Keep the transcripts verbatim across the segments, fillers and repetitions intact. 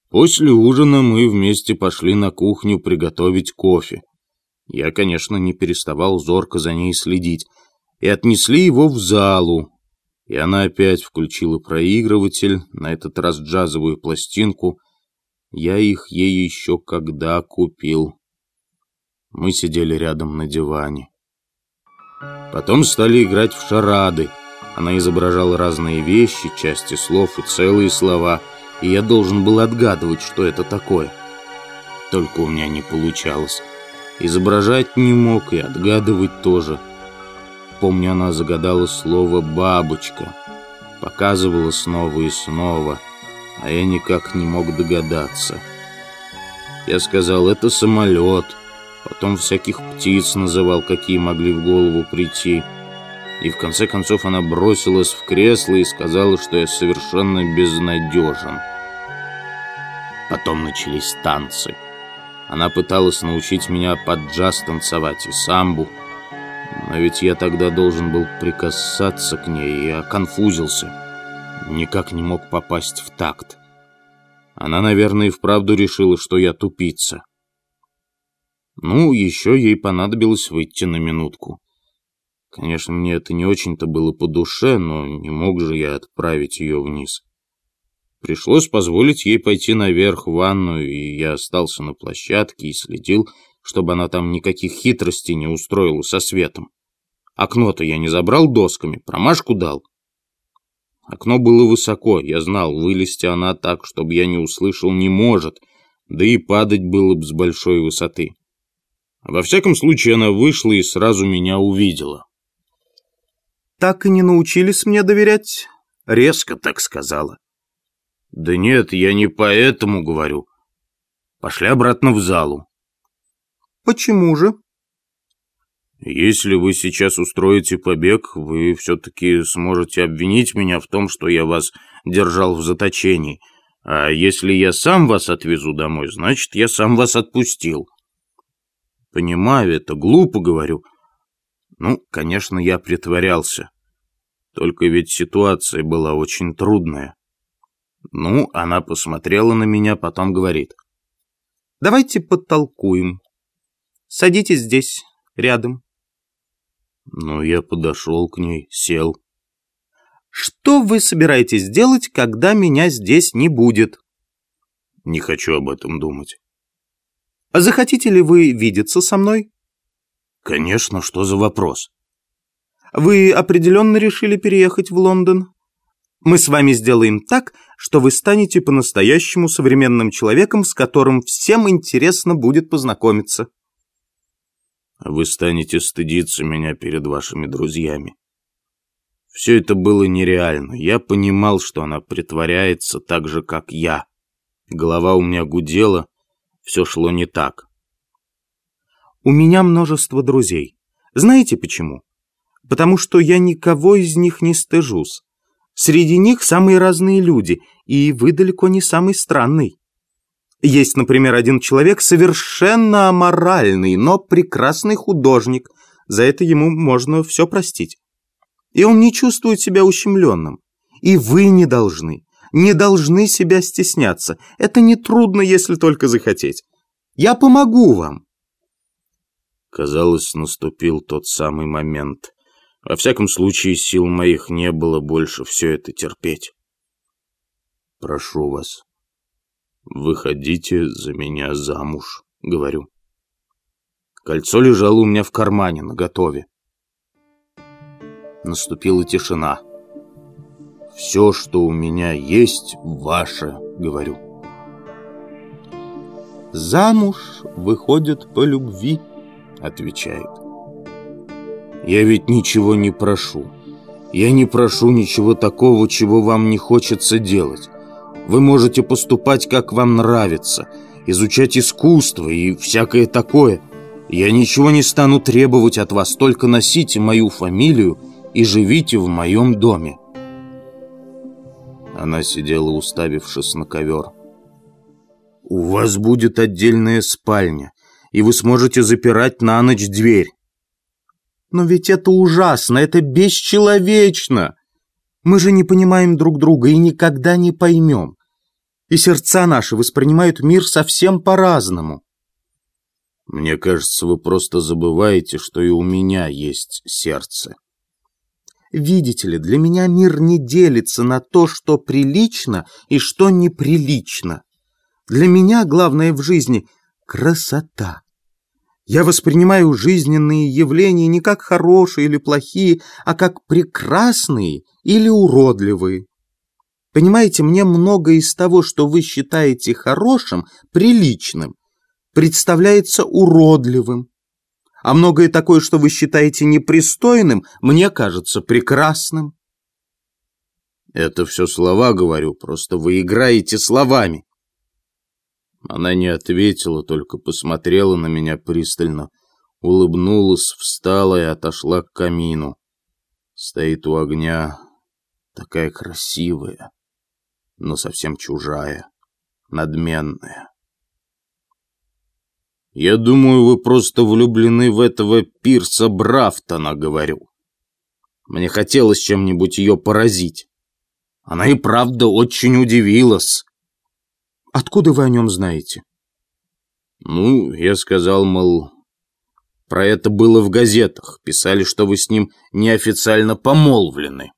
После ужина мы вместе пошли на кухню приготовить кофе. Я, конечно, не переставал зорко за ней следить. И отнесли его в залу. И она опять включила проигрыватель, на этот раз джазовую пластинку. Я их ей еще когда купил. Мы сидели рядом на диване. Потом стали играть в шарады. Она изображала разные вещи, части слов и целые слова, и я должен был отгадывать, что это такое. Только у меня не получалось. Изображать не мог и отгадывать тоже. Помню, она загадала слово «бабочка», показывала снова и снова, а я никак не мог догадаться. Я сказал: это самолет. Потом всяких птиц называл, какие могли в голову прийти. И в конце концов она бросилась в кресло и сказала, что я совершенно безнадежен. Потом начались танцы. Она пыталась научить меня под джаз танцевать и самбу. Но ведь я тогда должен был прикасаться к ней, и я конфузился. Никак не мог попасть в такт. Она, наверное, и вправду решила, что я тупица. Ну, еще ей понадобилось выйти на минутку. Конечно, мне это не очень-то было по душе, но не мог же я отправить ее вниз. Пришлось позволить ей пойти наверх в ванную, и я остался на площадке и следил, чтобы она там никаких хитростей не устроила со светом. Окно-то я не забрал досками, промашку дал. Окно было высоко, я знал, вылезти она так, чтобы я не услышал, не может, да и падать было бы с большой высоты. Во всяком случае, она вышла и сразу меня увидела. «Так и не научились мне доверять?» Резко так сказала. «Да нет, я не поэтому говорю. Пошли обратно в залу». «Почему же?» «Если вы сейчас устроите побег, вы все-таки сможете обвинить меня в том, что я вас держал в заточении. А если я сам вас отвезу домой, значит, я сам вас отпустил». Понимаю, это глупо, говорю. Ну, конечно, я притворялся. Только ведь ситуация была очень трудная. Ну, она посмотрела на меня, потом говорит: «Давайте подтолкуем. Садитесь здесь, рядом». Ну, я подошел к ней, сел. «Что вы собираетесь делать, когда меня здесь не будет?» «Не хочу об этом думать». «А захотите ли вы видеться со мной?» «Конечно, что за вопрос?» «Вы определенно решили переехать в Лондон? Мы с вами сделаем так, что вы станете по-настоящему современным человеком, с которым всем интересно будет познакомиться». «Вы станете стыдиться меня перед вашими друзьями». Все это было нереально. Я понимал, что она притворяется так же, как я. Голова у меня гудела, все шло не так. «У меня множество друзей. Знаете почему? Потому что я никого из них не стыжусь. Среди них самые разные люди, и вы далеко не самый странный. Есть, например, один человек совершенно аморальный, но прекрасный художник. За это ему можно все простить. И он не чувствует себя ущемленным. И вы не должны, не должны себя стесняться. Это нетрудно, если только захотеть. Я помогу вам». Казалось, наступил тот самый момент. Во всяком случае, сил моих не было больше все это терпеть. «Прошу вас, выходите за меня замуж», — говорю. Кольцо лежало у меня в кармане, наготове. Наступила тишина. «Все, что у меня есть, ваше», — говорю. «Замуж выходит по любви», — отвечает. «Я ведь ничего не прошу. Я не прошу ничего такого, чего вам не хочется делать. Вы можете поступать, как вам нравится, изучать искусство и всякое такое. Я ничего не стану требовать от вас, только носите мою фамилию и живите в моем доме». Она сидела, уставившись на ковер. «У вас будет отдельная спальня, и вы сможете запирать на ночь дверь». «Но ведь это ужасно, это бесчеловечно. Мы же не понимаем друг друга и никогда не поймем. И сердца наши воспринимают мир совсем по-разному. Мне кажется, вы просто забываете, что и у меня есть сердце. Видите ли, для меня мир не делится на то, что прилично и что неприлично. Для меня главное в жизни — красота. Я воспринимаю жизненные явления не как хорошие или плохие, а как прекрасные или уродливые. Понимаете, мне многое из того, что вы считаете хорошим, приличным, представляется уродливым. А многое такое, что вы считаете непристойным, мне кажется прекрасным. Это все слова, говорю, просто вы играете словами. Она не ответила, только посмотрела на меня пристально, улыбнулась, встала и отошла к камину. Стоит у огня, такая красивая, но совсем чужая, надменная. Я думаю, вы просто влюблены в этого Пирса Брафтона, говорю. Мне хотелось чем-нибудь ее поразить. Она и правда очень удивилась. Откуда вы о нем знаете? Ну, я сказал, мол, про это было в газетах. Писали, что вы с ним неофициально помолвлены.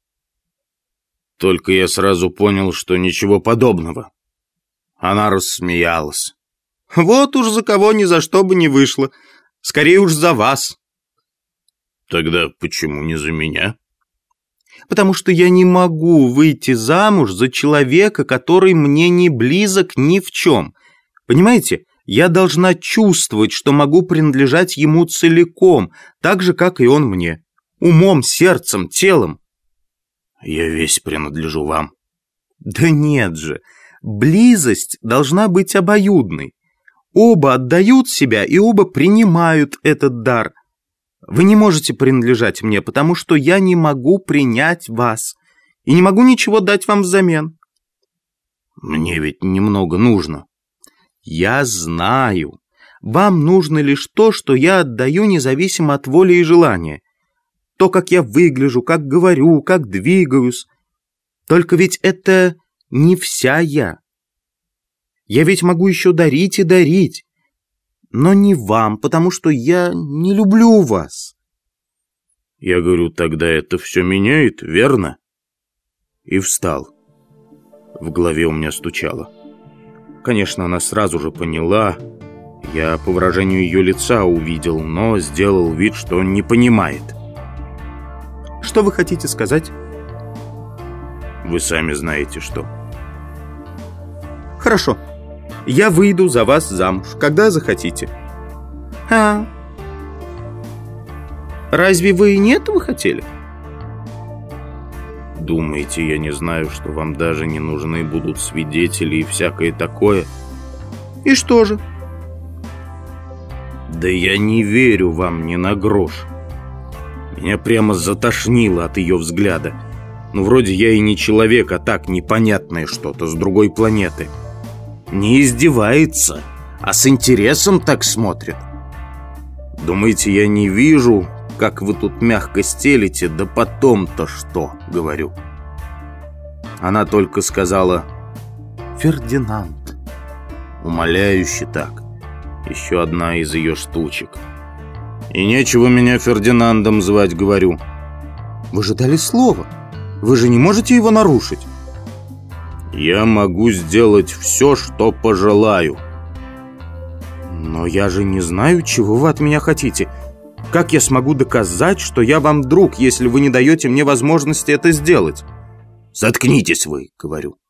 Только я сразу понял, что ничего подобного. Она рассмеялась. Вот уж за кого ни за что бы не вышло. Скорее уж за вас. Тогда почему не за меня? Потому что я не могу выйти замуж за человека, который мне не близок ни в чем. Понимаете, я должна чувствовать, что могу принадлежать ему целиком, так же, как и он мне. Умом, сердцем, телом. Я весь принадлежу вам. Да нет же, близость должна быть обоюдной. Оба отдают себя и оба принимают этот дар. Вы не можете принадлежать мне, потому что я не могу принять вас и не могу ничего дать вам взамен. Мне ведь немного нужно. Я знаю. Вам нужно лишь то, что я отдаю независимо от воли и желания. То, как я выгляжу, как говорю, как двигаюсь. Только ведь это не вся я. Я ведь могу еще дарить и дарить. Но не вам, потому что я не люблю вас. Я говорю, тогда это все меняет, верно? И встал. В голове у меня стучало. Конечно, она сразу же поняла. Я по выражению ее лица увидел, но сделал вид, что не понимает. Что вы хотите сказать? Вы сами знаете, что. Хорошо. Я выйду за вас замуж, когда захотите. А? Разве вы не этого хотели? Думаете, я не знаю, что вам даже не нужны будут свидетели и всякое такое? И что же? Да я не верю вам ни на грош. Меня прямо затошнило от ее взгляда. Ну, вроде я и не человек, а так непонятное что-то с другой планеты. Не издевается, а с интересом так смотрит. Думаете, я не вижу, как вы тут мягко стелите, да потом-то что, говорю. Она только сказала: Фердинанд. Умоляюще так. Еще одна из ее штучек. И нечего меня Фердинандом звать, говорю. Вы же дали слово. Вы же не можете его нарушить. Я могу сделать все, что пожелаю. Но я же не знаю, чего вы от меня хотите. Как я смогу доказать, что я вам друг, если вы не даете мне возможности это сделать? Заткнитесь вы, говорю.